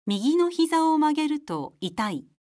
右の膝を曲げると痛い。